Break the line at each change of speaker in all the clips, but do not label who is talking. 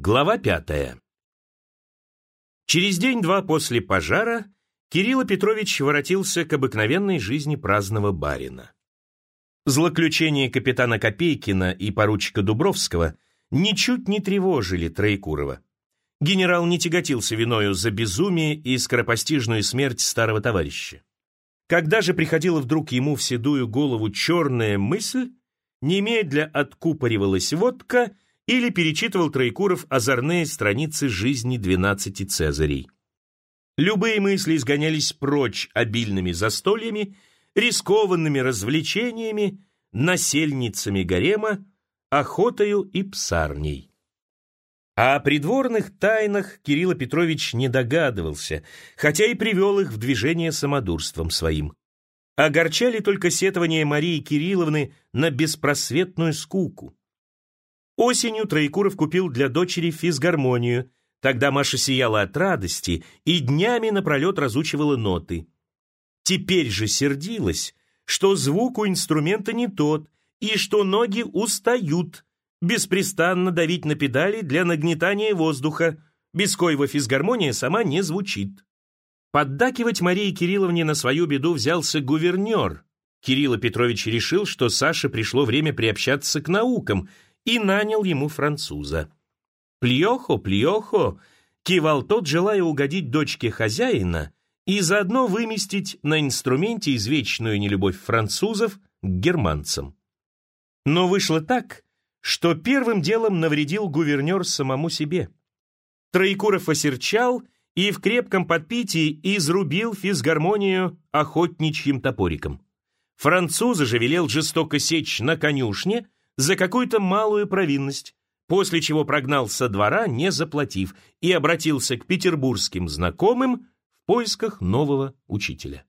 Глава 5. Через день-два после пожара Кирилл Петрович воротился к обыкновенной жизни праздного барина. Злоключения капитана Копейкина и поручика Дубровского ничуть не тревожили Троекурова. Генерал не тяготился виною за безумие и скоропостижную смерть старого товарища. Когда же приходила вдруг ему в седую голову черная мысль, немедля откупоривалась водка или перечитывал Троекуров озорные страницы жизни 12 Цезарей. Любые мысли изгонялись прочь обильными застольями, рискованными развлечениями, насельницами гарема, охотою и псарней. О придворных тайнах Кирилл Петрович не догадывался, хотя и привел их в движение самодурством своим. Огорчали только сетования Марии Кирилловны на беспросветную скуку. Осенью Троекуров купил для дочери физгармонию. Тогда Маша сияла от радости и днями напролет разучивала ноты. Теперь же сердилась, что звук у инструмента не тот, и что ноги устают беспрестанно давить на педали для нагнетания воздуха, без коего физгармония сама не звучит. Поддакивать Марии Кирилловне на свою беду взялся гувернер. Кирилл Петрович решил, что Саше пришло время приобщаться к наукам, и нанял ему француза. «Пльохо, пльохо!» — кивал тот, желая угодить дочке хозяина и заодно выместить на инструменте извечную нелюбовь французов к германцам. Но вышло так, что первым делом навредил гувернер самому себе. Троекуров осерчал и в крепком подпитии изрубил физгармонию охотничьим топориком. Француза же велел жестоко сечь на конюшне за какую-то малую провинность, после чего прогнал со двора, не заплатив, и обратился к петербургским знакомым в поисках нового учителя.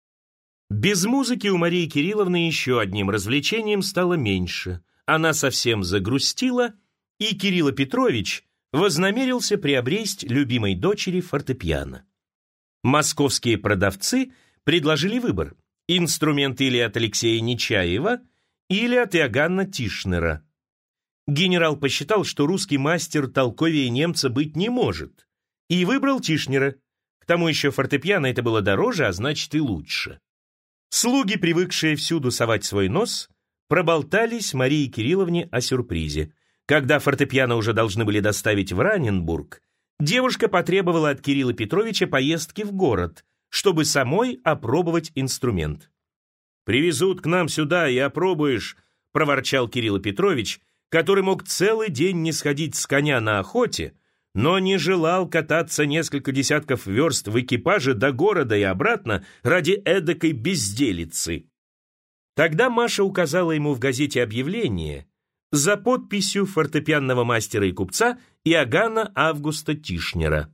Без музыки у Марии Кирилловны еще одним развлечением стало меньше. Она совсем загрустила, и Кирилл Петрович вознамерился приобресть любимой дочери фортепиано. Московские продавцы предложили выбор: инструмент или от Алексея Нечаева, или от Иоганна Тишнера. Генерал посчитал, что русский мастер толковее немца быть не может, и выбрал Тишнера. К тому еще фортепиано это было дороже, а значит и лучше. Слуги, привыкшие всюду совать свой нос, проболтались Марии Кирилловне о сюрпризе. Когда фортепиано уже должны были доставить в Раненбург, девушка потребовала от Кирилла Петровича поездки в город, чтобы самой опробовать инструмент. «Привезут к нам сюда и опробуешь», — проворчал Кирилл Петрович, который мог целый день не сходить с коня на охоте, но не желал кататься несколько десятков верст в экипаже до города и обратно ради эдакой безделицы. Тогда Маша указала ему в газете объявление за подписью фортепианного мастера и купца Иоганна Августа Тишнера.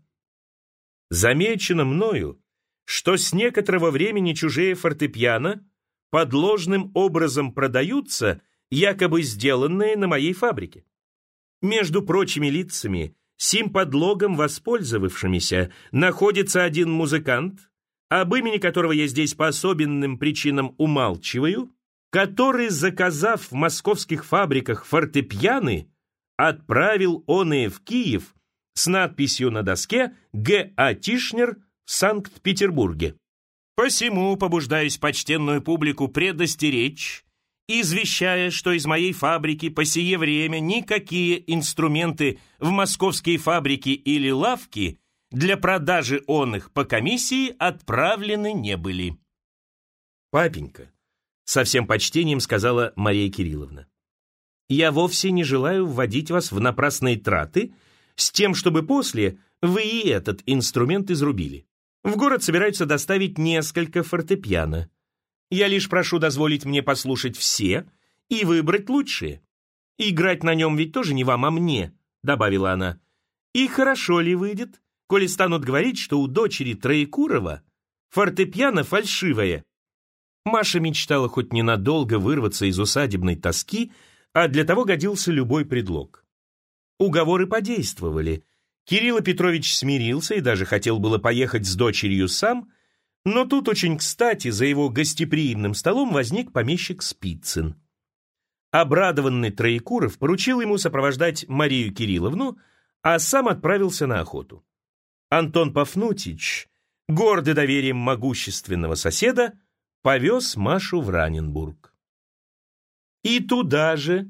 Замечено мною, что с некоторого времени чужие фортепиано подложным образом продаются, якобы сделанные на моей фабрике. Между прочими лицами, сим подлогом воспользовавшимися, находится один музыкант, об имени которого я здесь по особенным причинам умалчиваю, который, заказав в московских фабриках фортепианы, отправил оные в Киев с надписью на доске «Г.А. Тишнер в Санкт-Петербурге». Посему побуждаюсь почтенную публику предостеречь, извещая, что из моей фабрики по сие время никакие инструменты в московские фабрики или лавки для продажи оных по комиссии отправлены не были. «Папенька», — со всем почтением сказала Мария Кирилловна, «я вовсе не желаю вводить вас в напрасные траты с тем, чтобы после вы и этот инструмент изрубили. В город собираются доставить несколько фортепиано. Я лишь прошу дозволить мне послушать все и выбрать лучшие. Играть на нем ведь тоже не вам, а мне», — добавила она. «И хорошо ли выйдет, коли станут говорить, что у дочери Троекурова фортепиано фальшивое?» Маша мечтала хоть ненадолго вырваться из усадебной тоски, а для того годился любой предлог. Уговоры подействовали. Кирилл Петрович смирился и даже хотел было поехать с дочерью сам, но тут очень кстати за его гостеприимным столом возник помещик Спицын. Обрадованный Троекуров поручил ему сопровождать Марию Кирилловну, а сам отправился на охоту. Антон Пафнутьич, гордый доверием могущественного соседа, повез Машу в Раненбург. И туда же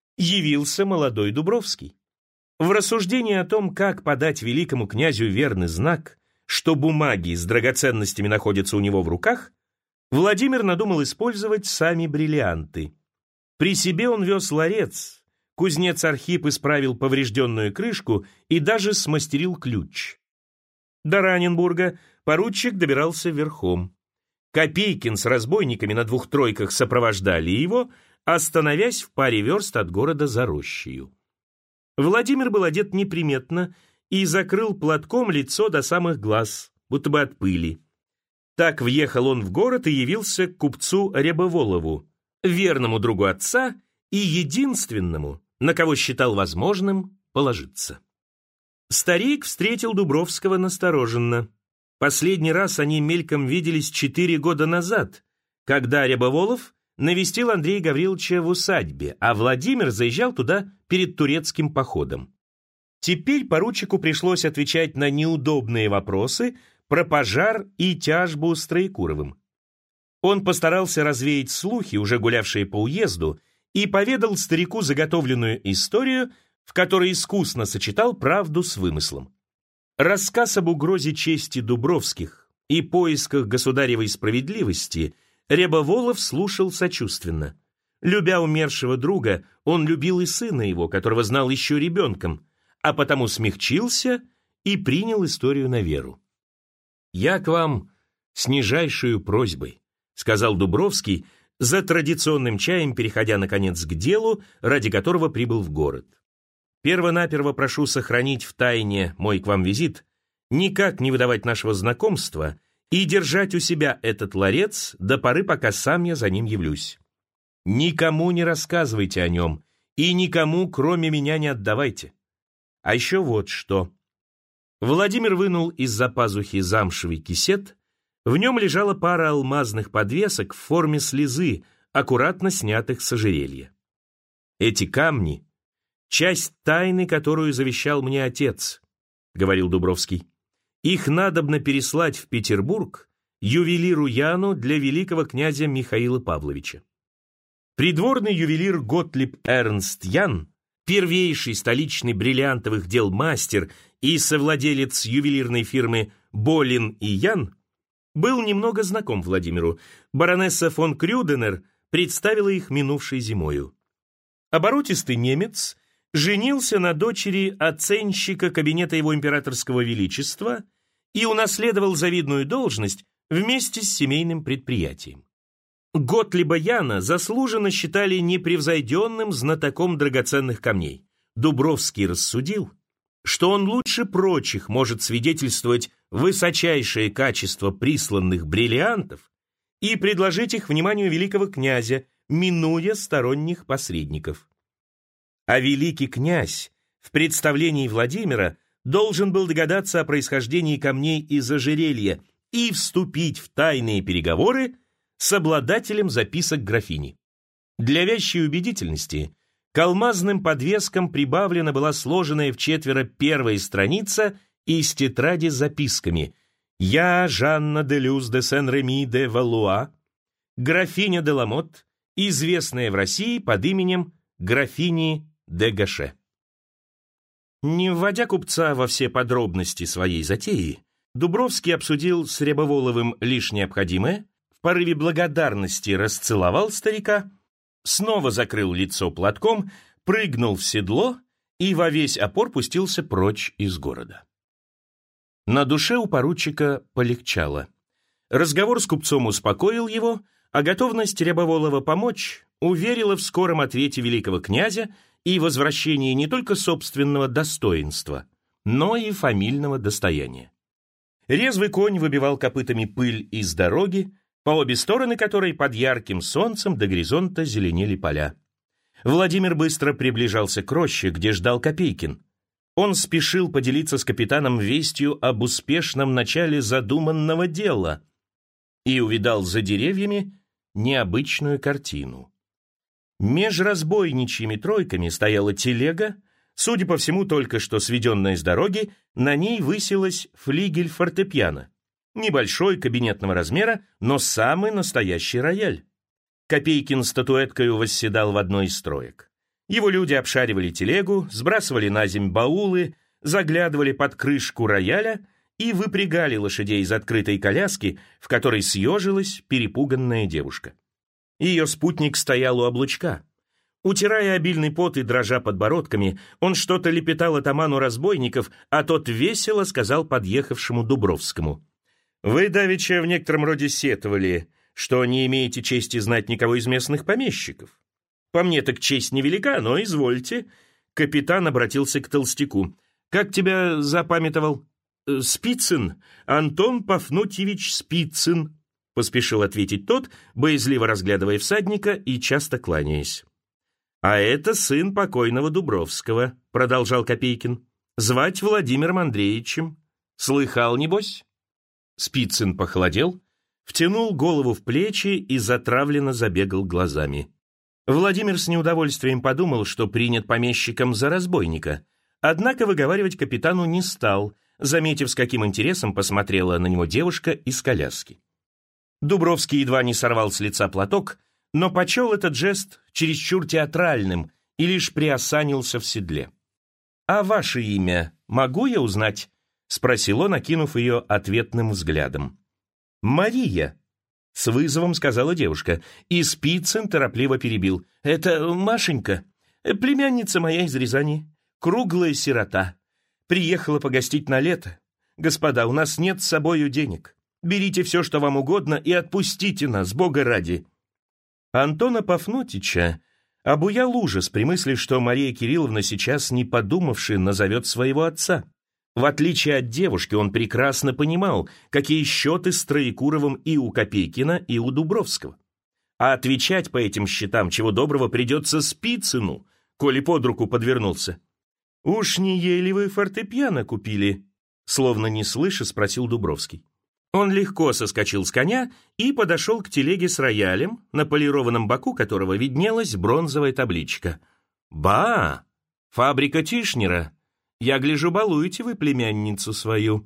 явился молодой Дубровский. В рассуждении о том, как подать великому князю верный знак, что бумаги с драгоценностями находятся у него в руках, Владимир надумал использовать сами бриллианты. При себе он вез ларец, кузнец Архип исправил поврежденную крышку и даже смастерил ключ. До Раненбурга поручик добирался верхом. Копейкин с разбойниками на 2 тройках сопровождали его, остановясь в паре верст от города за рощею. Владимир был одет неприметно и закрыл платком лицо до самых глаз, будто бы от пыли. Так въехал он в город и явился к купцу Рябоволову, верному другу отца и единственному, на кого считал возможным положиться. Старик встретил Дубровского настороженно. Последний раз они мельком виделись 4 года назад, когда Рябоволов навестил Андрея Гавриловича в усадьбе, а Владимир заезжал туда перед турецким походом. Теперь поручику пришлось отвечать на неудобные вопросы про пожар и тяжбу с Троекуровым. Он постарался развеять слухи, уже гулявшие по уезду, и поведал старику заготовленную историю, в которой искусно сочетал правду с вымыслом. Рассказ об угрозе чести Дубровских и поисках государевой справедливости Рябоволов слушал сочувственно. Любя умершего друга, он любил и сына его, которого знал еще ребенком, а потому смягчился и принял историю на веру. «Я к вам с нижайшую просьбой», — сказал Дубровский, за традиционным чаем переходя, наконец, к делу, ради которого прибыл в город. «Первонаперво прошу сохранить в тайне мой к вам визит, никак не выдавать нашего знакомства и держать у себя этот ларец до поры, пока сам я за ним явлюсь. Никому не рассказывайте о нем и никому, кроме меня, не отдавайте. А еще вот что». Владимир вынул из-за пазухи замшевый кисет. В нем лежала пара алмазных подвесок в форме слезы, аккуратно снятых с ожерелья. «Эти камни — часть тайны, которую завещал мне отец», — говорил Дубровский. «Их надобно переслать в Петербург ювелиру Яну для великого князя Михаила Павловича. Придворный ювелир Готлиб Эрнст Ян, первейший столичный бриллиантовых дел мастер и совладелец ювелирной фирмы Болин и Ян, был немного знаком Владимиру. Баронесса фон Крюденер представила их минувшей зимою. Оборотистый немец женился на дочери оценщика кабинета его императорского величества и унаследовал завидную должность вместе с семейным предприятием. Готлиба Яна заслуженно считали непревзойденным знатоком драгоценных камней. Дубровский рассудил, что он лучше прочих может свидетельствовать высочайшее качество присланных бриллиантов и предложить их вниманию великого князя, минуя сторонних посредников. А великий князь в представлении Владимира должен был догадаться о происхождении камней из ожерелья и вступить в тайные переговоры с обладателем записок графини. Для вящей убедительности к алмазным подвескам прибавлена была сложенная вчетверо первая страница из тетради с записками: «Я, Жанна де Люс де Сен-Реми де Валуа, графиня де Ламот, известная в России под именем графини де Гаше». Не вводя купца во все подробности своей затеи, Дубровский обсудил с Рябоволовым лишь необходимое, в порыве благодарности расцеловал старика, снова закрыл лицо платком, прыгнул в седло и во весь опор пустился прочь из города. На душе у поручика полегчало. Разговор с купцом успокоил его, а готовность Рябоволова помочь уверила в скором ответе великого князя и возвращении не только собственного достоинства, но и фамильного достояния. Резвый конь выбивал копытами пыль из дороги, по обе стороны которой под ярким солнцем до горизонта зеленели поля. Владимир быстро приближался к роще, где ждал Копейкин. Он спешил поделиться с капитаном вестью об успешном начале задуманного дела и увидал за деревьями необычную картину. Меж разбойничьими тройками стояла телега, Судя по всему, только что сведенная с дороги, на ней высилась флигель фортепиано. Небольшой, кабинетного размера, но самый настоящий рояль. Копейкин статуэткою восседал в одной из строек. Его люди обшаривали телегу, сбрасывали на земь баулы, заглядывали под крышку рояля и выпрягали лошадей из открытой коляски, в которой съежилась перепуганная девушка. Ее спутник стоял у облучка. Утирая обильный пот и дрожа подбородками, он что-то лепетал атаману разбойников, а тот весело сказал подъехавшему Дубровскому: «Вы давеча в некотором роде сетовали, что не имеете чести знать никого из местных помещиков. По мне так честь невелика, но извольте». Капитан обратился к толстяку. «Как тебя запамятовал?» «Спицын, Антон Пафнутьевич Спицын», — поспешил ответить тот, боязливо разглядывая всадника и часто кланяясь. «А это сын покойного Дубровского», — продолжал Копейкин. «Звать Владимиром Андреевичем. Слыхал, небось?» Спицын похолодел, втянул голову в плечи и затравленно забегал глазами. Владимир с неудовольствием подумал, что принят помещиком за разбойника, однако выговаривать капитану не стал, заметив, с каким интересом посмотрела на него девушка из коляски. Дубровский едва не сорвал с лица платок, но почел этот жест чересчур театральным и лишь приосанился в седле. «А ваше имя могу я узнать?» — спросил он, окинув ее ответным взглядом. «Мария», — с вызовом сказала девушка, и Спицын торопливо перебил. «Это Машенька, племянница моя из Рязани, круглая сирота. Приехала погостить на лето. Господа, у нас нет с собою денег. Берите все, что вам угодно, и отпустите нас, Бога ради». Антона Пафнутича обуял ужас при мысли, что Мария Кирилловна сейчас, не подумавши, назовет своего отца. В отличие от девушки, он прекрасно понимал, какие счеты с Троекуровым и у Копейкина, и у Дубровского. А отвечать по этим счетам, чего доброго, придется Спицыну, коли под руку подвернулся. «Уж не ели вы фортепиано купили?» Словно не слыша, спросил Дубровский. Он легко соскочил с коня и подошел к телеге с роялем, на полированном боку которого виднелась бронзовая табличка. «Ба! Фабрика Тишнера! Я гляжу, балуете вы племянницу свою».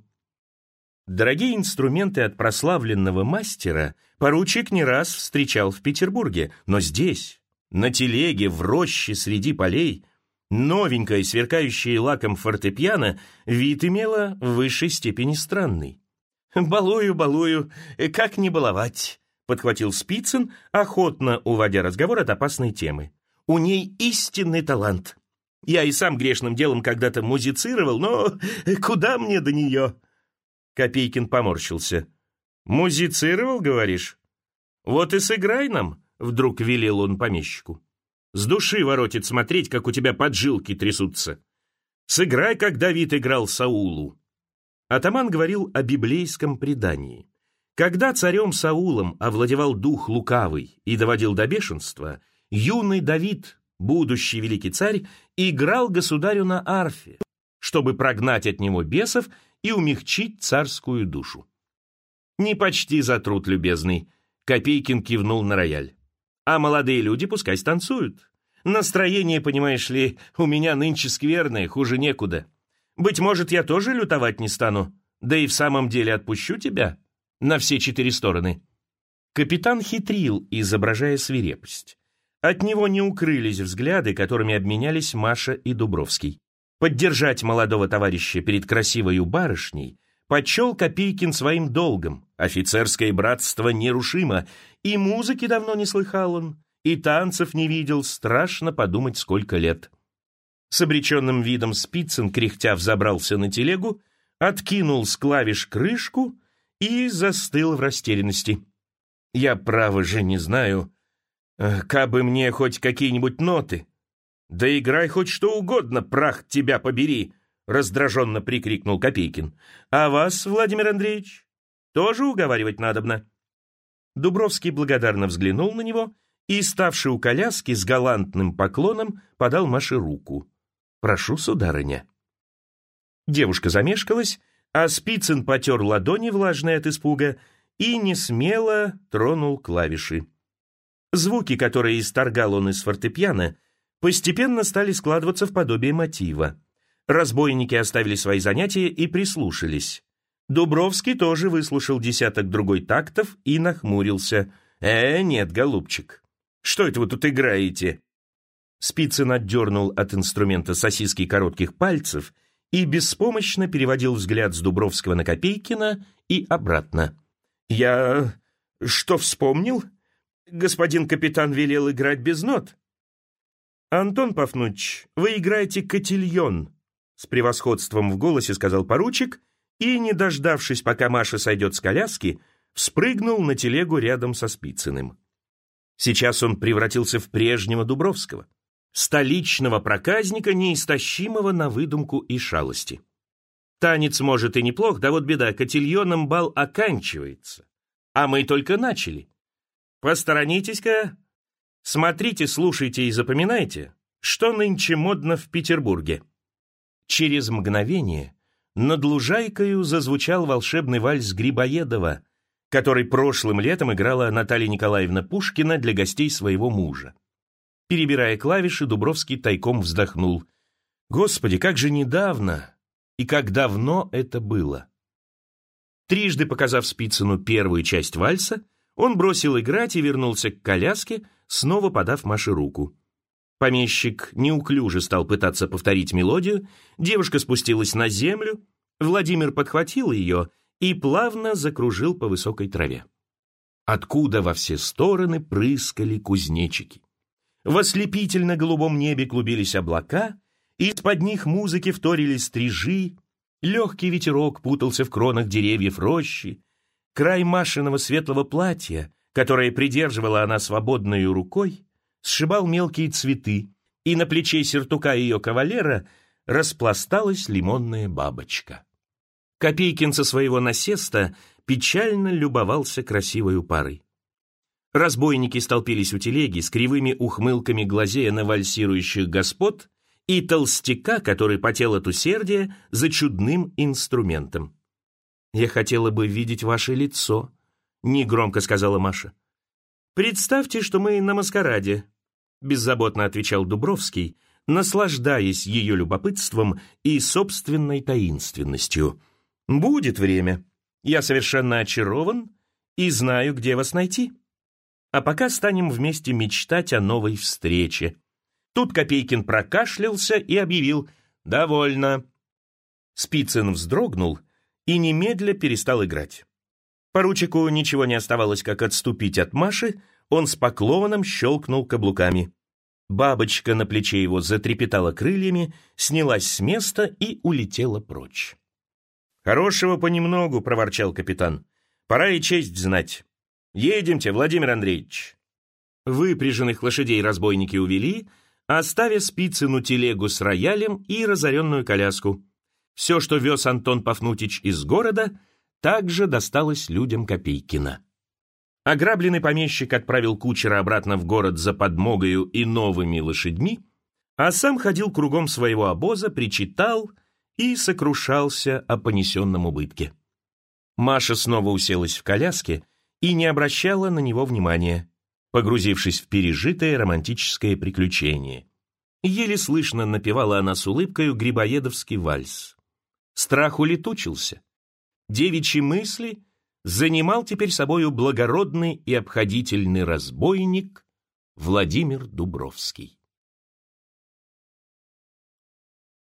Дорогие инструменты от прославленного мастера поручик не раз встречал в Петербурге, но здесь, на телеге, в роще среди полей, новенькое, сверкающее лаком фортепиано вид имело в высшей степени странный. «Балую, балую, как не баловать», — подхватил Спицын, охотно уводя разговор от опасной темы. «У ней истинный талант. Я и сам грешным делом когда-то музицировал, но куда мне до нее?» Копейкин поморщился. «Музицировал, говоришь? Вот и сыграй нам», — вдруг велел он помещику. «С души воротит смотреть, как у тебя поджилки трясутся. Сыграй, как Давид играл Саулу». Атаман говорил о библейском предании. Когда царем Саулом овладевал дух лукавый и доводил до бешенства, юный Давид, будущий великий царь, играл государю на арфе, чтобы прогнать от него бесов и умягчить царскую душу. «Не почти за труд, любезный», — Копейкин кивнул на рояль. «А молодые люди пускай станцуют. Настроение, понимаешь ли, у меня нынче скверное, хуже некуда. Быть может, я тоже лютовать не стану, да и в самом деле отпущу тебя на все 4 стороны». Капитан хитрил, изображая свирепость. От него не укрылись взгляды, которыми обменялись Маша и Дубровский. Поддержать молодого товарища перед красивою барышней почел Копейкин своим долгом. Офицерское братство нерушимо, и музыки давно не слыхал он, и танцев не видел, страшно подумать, сколько лет. С обреченным видом Спицын кряхтя взобрался на телегу, откинул с клавиш крышку и застыл в растерянности. «Я, право же, не знаю, кабы мне хоть какие-нибудь ноты. Да играй хоть что угодно, прах тебя побери!» — раздраженно прикрикнул Копейкин. «А вас, Владимир Андреевич, тоже уговаривать надобно?» Дубровский благодарно взглянул на него и, ставший у коляски, с галантным поклоном подал Маше руку. «Прошу, сударыня». Девушка замешкалась, а Спицын потер ладони, влажные от испуга, и несмело тронул клавиши. Звуки, которые исторгал он из фортепиано, постепенно стали складываться в подобие мотива. Разбойники оставили свои занятия и прислушались. Дубровский тоже выслушал десяток-другой тактов и нахмурился. Нет, голубчик, что это вы тут играете?» Спицын отдернул от инструмента сосиски коротких пальцев и беспомощно переводил взгляд с Дубровского на Копейкина и обратно. «Я что, вспомнил? Господин капитан велел играть без нот». «Антон Пафнутьич, вы играете котильон», — с превосходством в голосе сказал поручик и, не дождавшись, пока Маша сойдет с коляски, вспрыгнул на телегу рядом со Спицыным. Сейчас он превратился в прежнего Дубровского, столичного проказника, неистощимого на выдумку и шалости. Танец, может, и неплох, да вот беда, котильоном бал оканчивается, а мы только начали. Посторонитесь-ка, смотрите, слушайте и запоминайте, что нынче модно в Петербурге. Через мгновение над лужайкою зазвучал волшебный вальс Грибоедова, который прошлым летом играла Наталья Николаевна Пушкина для гостей своего мужа. Перебирая клавиши, Дубровский тайком вздохнул. Господи, как же недавно и как давно это было! Трижды показав Спицыну первую часть вальса, он бросил играть и вернулся к коляске, снова подав Маше руку. Помещик неуклюже стал пытаться повторить мелодию, девушка спустилась на землю, Владимир подхватил ее и плавно закружил по высокой траве. Откуда во все стороны прыскали кузнечики. В ослепительно-голубом небе клубились облака, из-под них музыки вторили стрижи, легкий ветерок путался в кронах деревьев рощи, край Машиного светлого платья, которое придерживала она свободной рукой, сшибал мелкие цветы, и на плече сюртука ее кавалера распласталась лимонная бабочка. Копейкин со своего насеста печально любовался красивою парой. Разбойники столпились у телеги с кривыми ухмылками глазея на вальсирующих господ и толстяка, который потел от усердия за чудным инструментом. «Я хотела бы видеть ваше лицо», — негромко сказала Маша. «Представьте, что мы на маскараде», — беззаботно отвечал Дубровский, наслаждаясь ее любопытством и собственной таинственностью. «Будет время. Я совершенно очарован и знаю, где вас найти. А пока станем вместе мечтать о новой встрече». Тут Копейкин прокашлялся и объявил «Довольно». Спицын вздрогнул и немедля перестал играть. Поручику ничего не оставалось, как отступить от Маши, он с поклоном щелкнул каблуками. Бабочка на плече его затрепетала крыльями, снялась с места и улетела прочь. «Хорошего понемногу», — проворчал капитан. «Пора и честь знать. Едемте, Владимир Андреевич». Выпряженных лошадей разбойники увели, оставив Спицыну телегу с роялем и разоренную коляску. Все, что вез Антон Пафнутьич из города, также досталось людям Копейкина. Ограбленный помещик отправил кучера обратно в город за подмогою и новыми лошадьми, а сам ходил кругом своего обоза, причитал и сокрушался о понесенном убытке. Маша снова уселась в коляске и не обращала на него внимания, погрузившись в пережитое романтическое приключение. Еле слышно напевала она с улыбкою грибоедовский вальс. Страх улетучился. Девичьи мысли занимал теперь собою благородный и обходительный разбойник Владимир Дубровский.